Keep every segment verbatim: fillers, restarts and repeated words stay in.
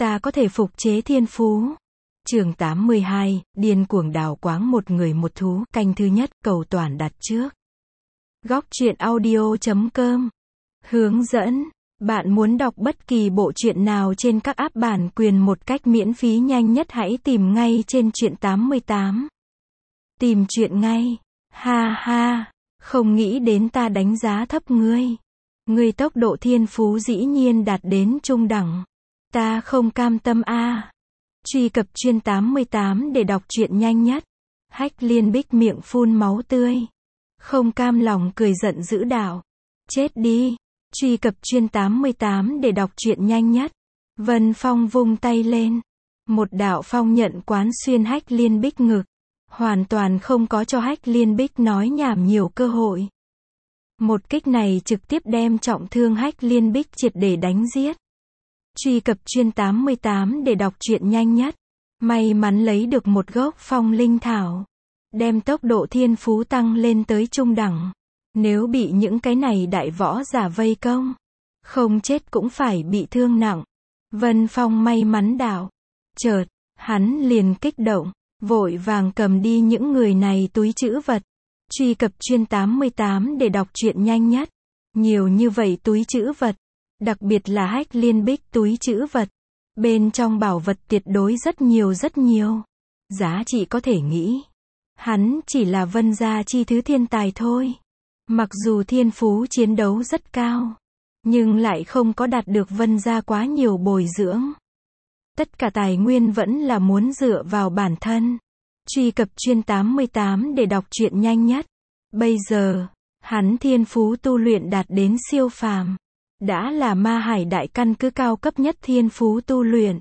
ta có thể phục chế thiên phú. Chương tám mươi hai, điên cuồng đào quáng một người một thú, canh thứ nhất, cầu toàn đặt trước. Góc truyện audio chấm com. Hướng dẫn. Bạn muốn đọc bất kỳ bộ truyện nào trên các app bản quyền một cách miễn phí nhanh nhất hãy tìm ngay trên truyện tám mươi tám. Tìm truyện ngay. Ha ha, không nghĩ đến ta đánh giá thấp ngươi. Ngươi tốc độ thiên phú dĩ nhiên đạt đến trung đẳng. Ta không cam tâm a. À. Truy cập truyện tám mươi tám để đọc truyện nhanh nhất. Hách Liên Bích miệng phun máu tươi. Không cam lòng cười giận dữ đạo. Chết đi. Truy cập truyện tám mươi tám để đọc truyện nhanh nhất. Vân Phong vung tay lên. Một đạo phong nhận quán xuyên Hách Liên Bích ngực. Hoàn toàn không có cho Hách Liên Bích nói nhảm nhiều cơ hội. Một kích này trực tiếp đem trọng thương Hách Liên Bích triệt để đánh giết. Truy cập truyện tám mươi tám để đọc truyện nhanh nhất. May mắn lấy được một gốc phong linh thảo. Đem tốc độ thiên phú tăng lên tới trung đẳng. Nếu bị những cái này đại võ giả vây công. Không chết cũng phải bị thương nặng. Vân Phong may mắn đạo. Chợt, hắn liền kích động. Vội vàng cầm đi những người này túi trữ vật. Truy cập truyện tám mươi tám để đọc truyện nhanh nhất. Nhiều như vậy túi trữ vật. Đặc biệt là Hách Liên Bích túi trữ vật. Bên trong bảo vật tuyệt đối rất nhiều rất nhiều. Giá trị có thể nghĩ. Hắn chỉ là Vân gia chi thứ thiên tài thôi. Mặc dù thiên phú chiến đấu rất cao. Nhưng lại không có đạt được Vân gia quá nhiều bồi dưỡng. Tất cả tài nguyên vẫn là muốn dựa vào bản thân. Truy cập truyện tám mươi tám để đọc truyện nhanh nhất. Bây giờ, hắn thiên phú tu luyện đạt đến siêu phàm. Đã là ma hải đại căn cứ cao cấp nhất thiên phú tu luyện.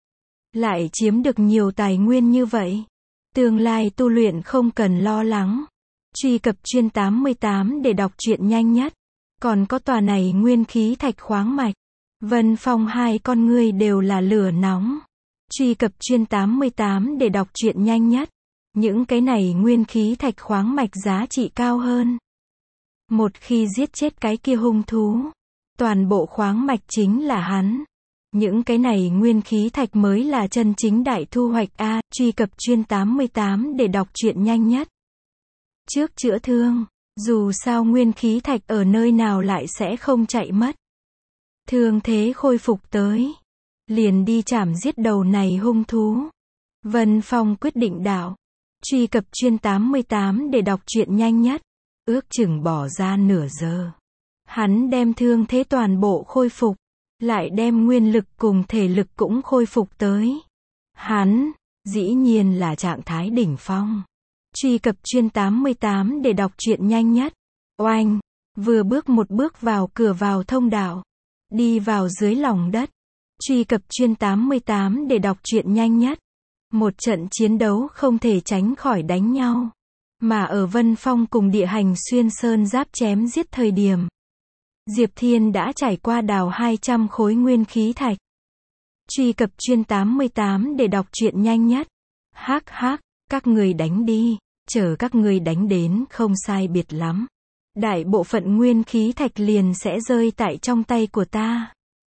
Lại chiếm được nhiều tài nguyên như vậy. Tương lai tu luyện không cần lo lắng. Truy cập truyện tám mươi tám để đọc truyện nhanh nhất. Còn có tòa này nguyên khí thạch khoáng mạch. Vân Phong hai con ngươi đều là lửa nóng. Truy cập truyện tám mươi tám để đọc truyện nhanh nhất. Những cái này nguyên khí thạch khoáng mạch giá trị cao hơn. Một khi giết chết cái kia hung thú. Toàn bộ khoáng mạch chính là hắn. Những cái này nguyên khí thạch mới là chân chính đại thu hoạch a. Truy cập truyện tám mươi tám để đọc truyện nhanh nhất. Trước chữa thương, dù sao nguyên khí thạch ở nơi nào lại sẽ không chạy mất. Thương thế khôi phục tới, liền đi chảm giết đầu này hung thú. Vân Phong quyết định đạo. Truy cập truyện tám mươi tám để đọc truyện nhanh nhất. Ước chừng bỏ ra nửa giờ. Hắn đem thương thế toàn bộ khôi phục, lại đem nguyên lực cùng thể lực cũng khôi phục tới. Hắn, dĩ nhiên là trạng thái đỉnh phong. Truy cập truyện tám mươi tám để đọc truyện nhanh nhất. Oanh, vừa bước một bước vào cửa vào thông đạo. Đi vào dưới lòng đất. Truy cập truyện tám mươi tám để đọc truyện nhanh nhất. Một trận chiến đấu không thể tránh khỏi đánh nhau. Mà ở Vân Phong cùng địa hành xuyên sơn giáp chém giết thời điểm. Diệp Thiên đã trải qua đào hai trăm khối nguyên khí thạch. Truy cập truyện tám mươi tám để đọc truyện nhanh nhất. Hắc hắc, các người đánh đi, chờ các người đánh đến không sai biệt lắm. Đại bộ phận nguyên khí thạch liền sẽ rơi tại trong tay của ta.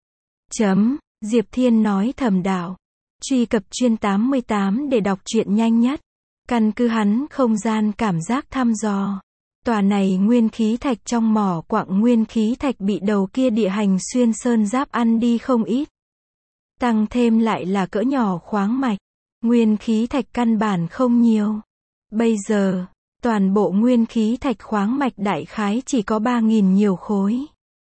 Chấm, Diệp Thiên nói thầm đạo. Truy cập truyện tám mươi tám để đọc truyện nhanh nhất. Căn cứ hắn không gian cảm giác thăm dò. Tòa này nguyên khí thạch trong mỏ quặng nguyên khí thạch bị đầu kia địa hành xuyên sơn giáp ăn đi không ít. Tăng thêm lại là cỡ nhỏ khoáng mạch. Nguyên khí thạch căn bản không nhiều. Bây giờ, toàn bộ nguyên khí thạch khoáng mạch đại khái chỉ có ba nghìn nhiều khối.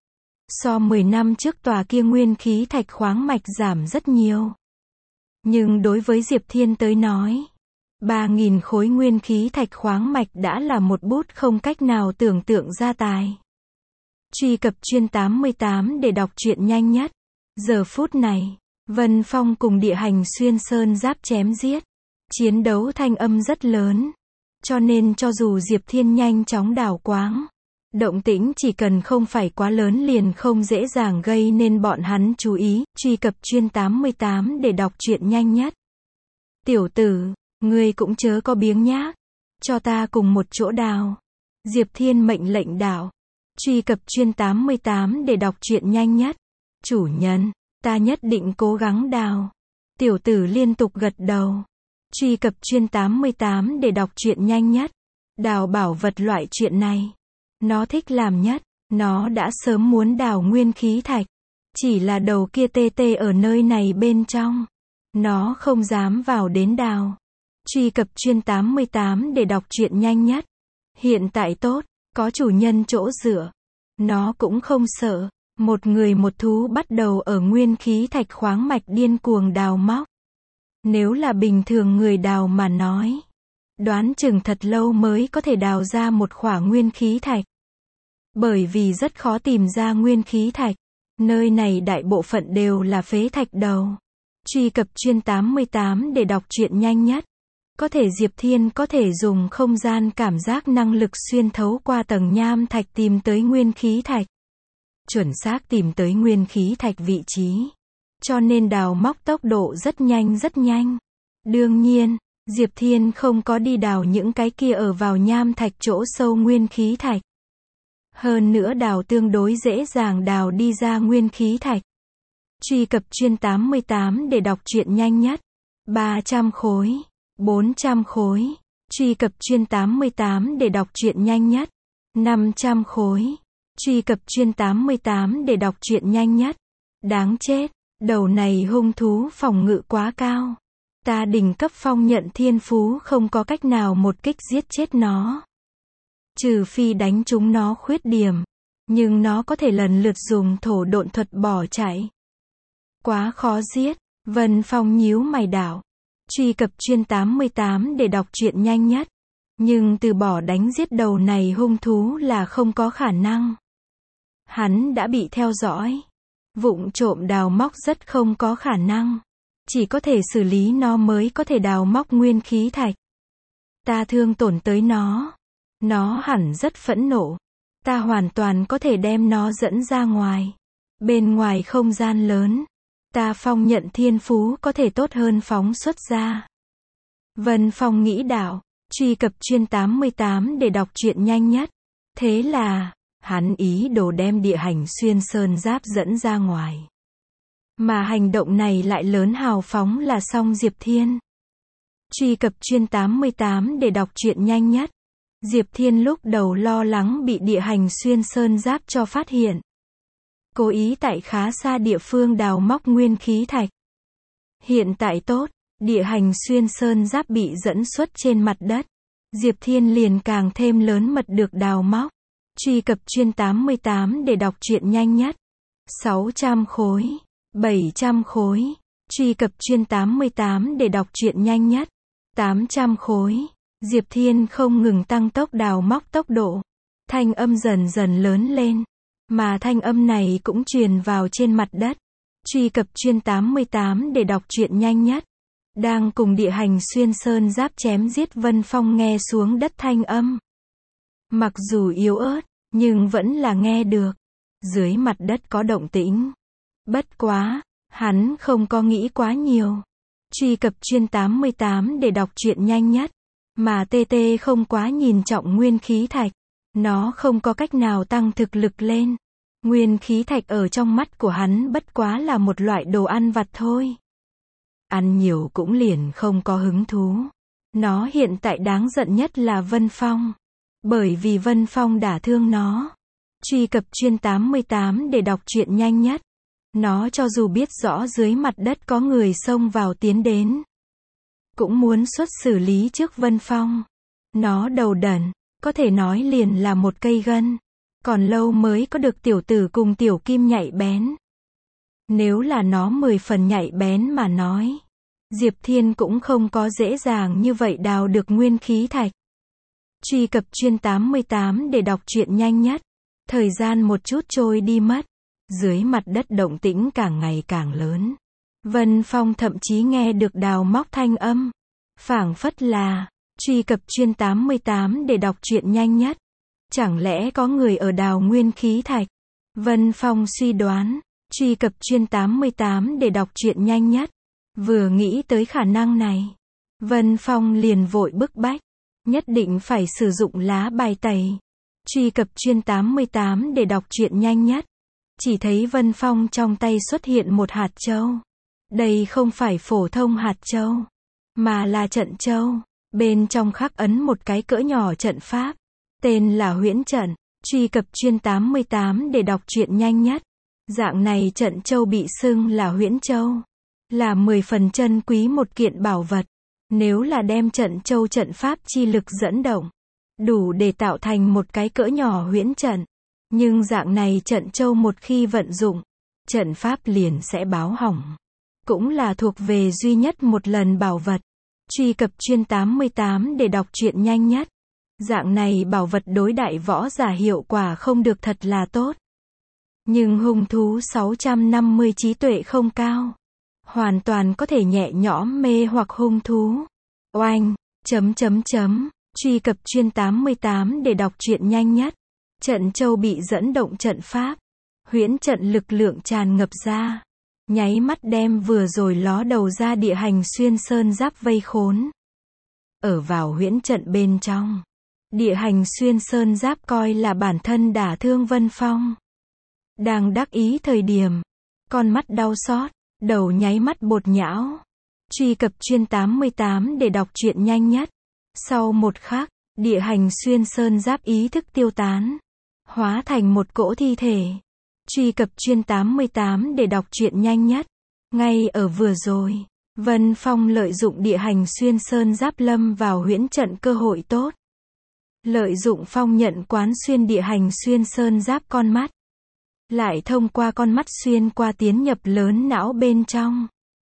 So mười năm trước tòa kia nguyên khí thạch khoáng mạch giảm rất nhiều. Nhưng đối với Diệp Thiên tới nói, ba nghìn khối nguyên khí thạch khoáng mạch đã là một bút không cách nào tưởng tượng ra tài. Truy cập truyện tám mươi tám để đọc truyện nhanh nhất. Giờ phút này, Vân Phong cùng địa hành xuyên sơn giáp chém giết. Chiến đấu thanh âm rất lớn. Cho nên cho dù Diệp Thiên nhanh chóng đào quáng, động tĩnh chỉ cần không phải quá lớn liền không dễ dàng gây nên bọn hắn chú ý. Truy cập truyện tám mươi tám để đọc truyện nhanh nhất. Tiểu tử, ngươi cũng chớ có biếng nhác. Cho ta cùng một chỗ đào. Diệp Thiên mệnh lệnh đạo. Truy cập truyện tám mươi tám để đọc truyện nhanh nhất. Chủ nhân, ta nhất định cố gắng đào. Tiểu tử liên tục gật đầu. Truy cập chuyên tám mươi tám để đọc truyện nhanh nhất. Đào bảo vật loại chuyện này. Nó thích làm nhất. Nó đã sớm muốn đào nguyên khí thạch. Chỉ là đầu kia tê tê ở nơi này bên trong. Nó không dám vào đến đào. Truy cập chuyên tám mươi tám để đọc truyện nhanh nhất. Hiện tại tốt, có chủ nhân chỗ dựa. Nó cũng không sợ. Một người một thú bắt đầu ở nguyên khí thạch khoáng mạch điên cuồng đào móc. Nếu là bình thường người đào mà nói, đoán chừng thật lâu mới có thể đào ra một khỏa nguyên khí thạch. Bởi vì rất khó tìm ra nguyên khí thạch. Nơi này đại bộ phận đều là phế thạch đầu. Truy cập chuyên tám mươi tám để đọc truyện nhanh nhất. Có thể Diệp Thiên có thể dùng không gian cảm giác năng lực xuyên thấu qua tầng nham thạch tìm tới nguyên khí thạch. Chuẩn xác tìm tới nguyên khí thạch vị trí. Cho nên đào móc tốc độ rất nhanh rất nhanh. Đương nhiên, Diệp Thiên không có đi đào những cái kia ở vào nham thạch chỗ sâu nguyên khí thạch. Hơn nữa đào tương đối dễ dàng đào đi ra nguyên khí thạch. Truy cập chuyên tám mươi tám để đọc truyện nhanh nhất. ba trăm khối, bốn trăm khối. Truy cập chuyên tám mươi tám để đọc truyện nhanh nhất. năm trăm khối. Truy cập chuyên tám mươi tám để đọc truyện nhanh nhất. Đáng chết, đầu này hung thú phòng ngự quá cao. Ta đỉnh cấp phong nhận thiên phú không có cách nào một kích giết chết nó. Trừ phi đánh trúng nó khuyết điểm. Nhưng nó có thể lần lượt dùng thổ độn thuật bỏ chạy. Quá khó giết. Vân Phong nhíu mày đảo. Truy cập chuyên tám mươi tám để đọc truyện nhanh nhất. Nhưng từ bỏ đánh giết đầu này hung thú là không có khả năng. Hắn đã bị theo dõi. Vụng trộm đào móc rất không có khả năng. Chỉ có thể xử lý nó mới có thể đào móc nguyên khí thạch. Ta thương tổn tới nó. Nó hẳn rất phẫn nộ. Ta hoàn toàn có thể đem nó dẫn ra ngoài. Bên ngoài không gian lớn. Ta phong nhận thiên phú có thể tốt hơn phóng xuất ra. Vân Phong nghĩ đạo. Truy cập chuyên tám mươi tám để đọc truyện nhanh nhất. Thế là, hắn ý đồ đem địa hành xuyên sơn giáp dẫn ra ngoài. Mà hành động này lại lớn hào phóng là xong Diệp Thiên. Truy cập chuyên tám mươi tám để đọc truyện nhanh nhất. Diệp Thiên lúc đầu lo lắng bị địa hành xuyên sơn giáp cho phát hiện. Cố ý tại khá xa địa phương đào móc nguyên khí thạch. Hiện tại tốt, địa hành xuyên sơn giáp bị dẫn xuất trên mặt đất. Diệp Thiên liền càng thêm lớn mật được đào móc. Truy cập chuyên tám mươi tám để đọc truyện nhanh nhất. sáu trăm khối, bảy trăm khối. Truy cập chuyên tám mươi tám để đọc truyện nhanh nhất. tám trăm khối. Diệp Thiên không ngừng tăng tốc đào móc tốc độ. Thanh âm dần dần lớn lên. Mà thanh âm này cũng truyền vào trên mặt đất. Truy cập chuyên tám mươi tám để đọc truyện nhanh nhất. Đang cùng địa hành xuyên sơn giáp chém giết Vân Phong nghe xuống đất thanh âm. Mặc dù yếu ớt, nhưng vẫn là nghe được. Dưới mặt đất có động tĩnh. Bất quá, hắn không có nghĩ quá nhiều. Truy cập chuyên tám mươi tám để đọc truyện nhanh nhất. Mà tê tê không quá nhìn trọng nguyên khí thạch. Nó không có cách nào tăng thực lực lên. Nguyên khí thạch ở trong mắt của hắn bất quá là một loại đồ ăn vặt thôi. Ăn nhiều cũng liền không có hứng thú. Nó hiện tại đáng giận nhất là Vân Phong. Bởi vì Vân Phong đả thương nó. Truy cập chuyên tám mươi tám để đọc truyện nhanh nhất. Nó cho dù biết rõ dưới mặt đất có người xông vào tiến đến. Cũng muốn xuất xử lý trước Vân Phong. Nó đầu đần. Có thể nói liền là một cây gân. Còn lâu mới có được tiểu tử cùng tiểu kim nhạy bén. Nếu là nó mười phần nhạy bén mà nói. Diệp Thiên cũng không có dễ dàng như vậy đào được nguyên khí thạch. Truy cập chuyên tám mươi tám để đọc truyện nhanh nhất. Thời gian một chút trôi đi mất. Dưới mặt đất động tĩnh càng ngày càng lớn. Vân Phong thậm chí nghe được đào móc thanh âm. Phảng phất là, truy cập chuyên tám mươi tám để đọc truyện nhanh nhất. Chẳng lẽ có người ở đào nguyên khí thạch? Vân Phong suy đoán, truy cập chuyên tám mươi tám để đọc truyện nhanh nhất. Vừa nghĩ tới khả năng này, Vân Phong liền vội bức bách, nhất định phải sử dụng lá bài tẩy. Truy cập chuyên tám mươi tám để đọc truyện nhanh nhất. Chỉ thấy Vân Phong trong tay xuất hiện một hạt châu. Đây không phải phổ thông hạt châu, mà là trận châu. Bên trong khắc ấn một cái cỡ nhỏ trận pháp, tên là huyễn trận. Truy cập chuyên tám mươi tám để đọc truyện nhanh nhất. Dạng này trận châu bị xưng là huyễn châu, là mười phần chân quý một kiện bảo vật. Nếu là đem trận châu trận pháp chi lực dẫn động, đủ để tạo thành một cái cỡ nhỏ huyễn trận. Nhưng dạng này trận châu một khi vận dụng, trận pháp liền sẽ báo hỏng. Cũng là thuộc về duy nhất một lần bảo vật. Truy cập chuyên tám mươi tám để đọc truyện nhanh nhất. Dạng này bảo vật đối đại võ giả hiệu quả không được thật là tốt. Nhưng hung thú sáu trăm năm mươi trí tuệ không cao, hoàn toàn có thể nhẹ nhõm mê hoặc hung thú. Oanh, chấm chấm chấm, truy cập chuyên tám mươi tám để đọc truyện nhanh nhất. Trận châu bị dẫn động trận pháp, huyễn trận lực lượng tràn ngập ra, nháy mắt đem vừa rồi ló đầu ra địa hành xuyên sơn giáp vây khốn. Ở vào huyễn trận bên trong, địa hành xuyên sơn giáp coi là bản thân đả thương Vân Phong. Đang đắc ý thời điểm, con mắt đau xót, đầu nháy mắt bột nhão. Truy cập chuyên tám mươi tám để đọc truyện nhanh nhất. Sau một khắc, địa hành xuyên sơn giáp ý thức tiêu tán, hóa thành một cỗ thi thể. Truy cập chuyên tám mươi tám để đọc truyện nhanh nhất. Ngay ở vừa rồi, Vân Phong lợi dụng địa hành xuyên sơn giáp lâm vào huyễn trận cơ hội tốt. Lợi dụng phong nhận quán xuyên địa hành xuyên sơn giáp con mắt, lại thông qua con mắt xuyên qua tiến nhập lớn não bên trong,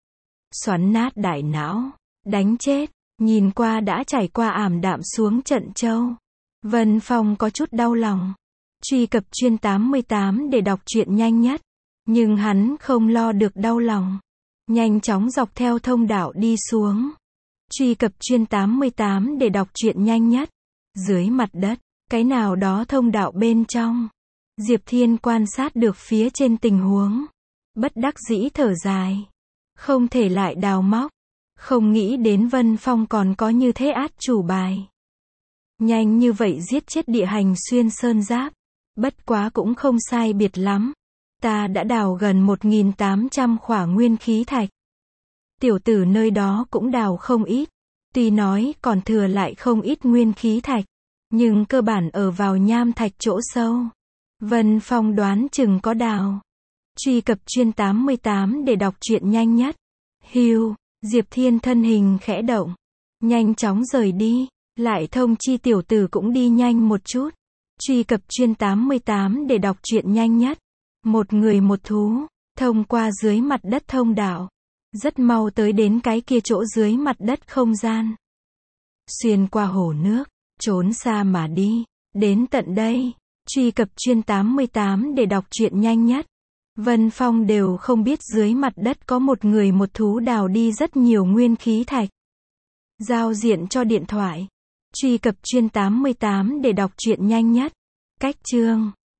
xoắn nát đại não, đánh chết. Nhìn qua đã trải qua ảm đạm xuống trận châu, Vân Phong có chút đau lòng. Truy cập chuyên tám mươi tám để đọc truyện nhanh nhất. Nhưng hắn không lo được đau lòng, nhanh chóng dọc theo thông đạo đi xuống. Truy cập chuyên tám mươi tám để đọc truyện nhanh nhất. Dưới mặt đất, cái nào đó thông đạo bên trong, Diệp Thiên quan sát được phía trên tình huống, bất đắc dĩ thở dài, không thể lại đào móc. Không nghĩ đến Vân Phong còn có như thế át chủ bài. Nhanh như vậy giết chết địa hành xuyên sơn giáp. Bất quá cũng không sai biệt lắm. Ta đã đào gần một nghìn tám trăm khỏa nguyên khí thạch. Tiểu tử nơi đó cũng đào không ít. Tuy nói còn thừa lại không ít nguyên khí thạch, nhưng cơ bản ở vào nham thạch chỗ sâu. Vân Phong đoán chừng có đào. Truy cập chuyên tám mươi tám để đọc truyện nhanh nhất. Hiu, Diệp Thiên thân hình khẽ động, nhanh chóng rời đi, lại thông chi tiểu tử cũng đi nhanh một chút. Truy cập chuyên tám mươi tám để đọc truyện nhanh nhất. Một người một thú, thông qua dưới mặt đất thông đạo, rất mau tới đến cái kia chỗ dưới mặt đất không gian. Xuyên qua hồ nước, trốn xa mà đi, đến tận đây. Truy cập chuyên tám mươi tám để đọc truyện nhanh nhất. Vân Phong đều không biết dưới mặt đất có một người một thú đào đi rất nhiều nguyên khí thạch. Giao diện cho điện thoại. Truy cập chuyên tám mươi tám để đọc truyện nhanh nhất. Cách chương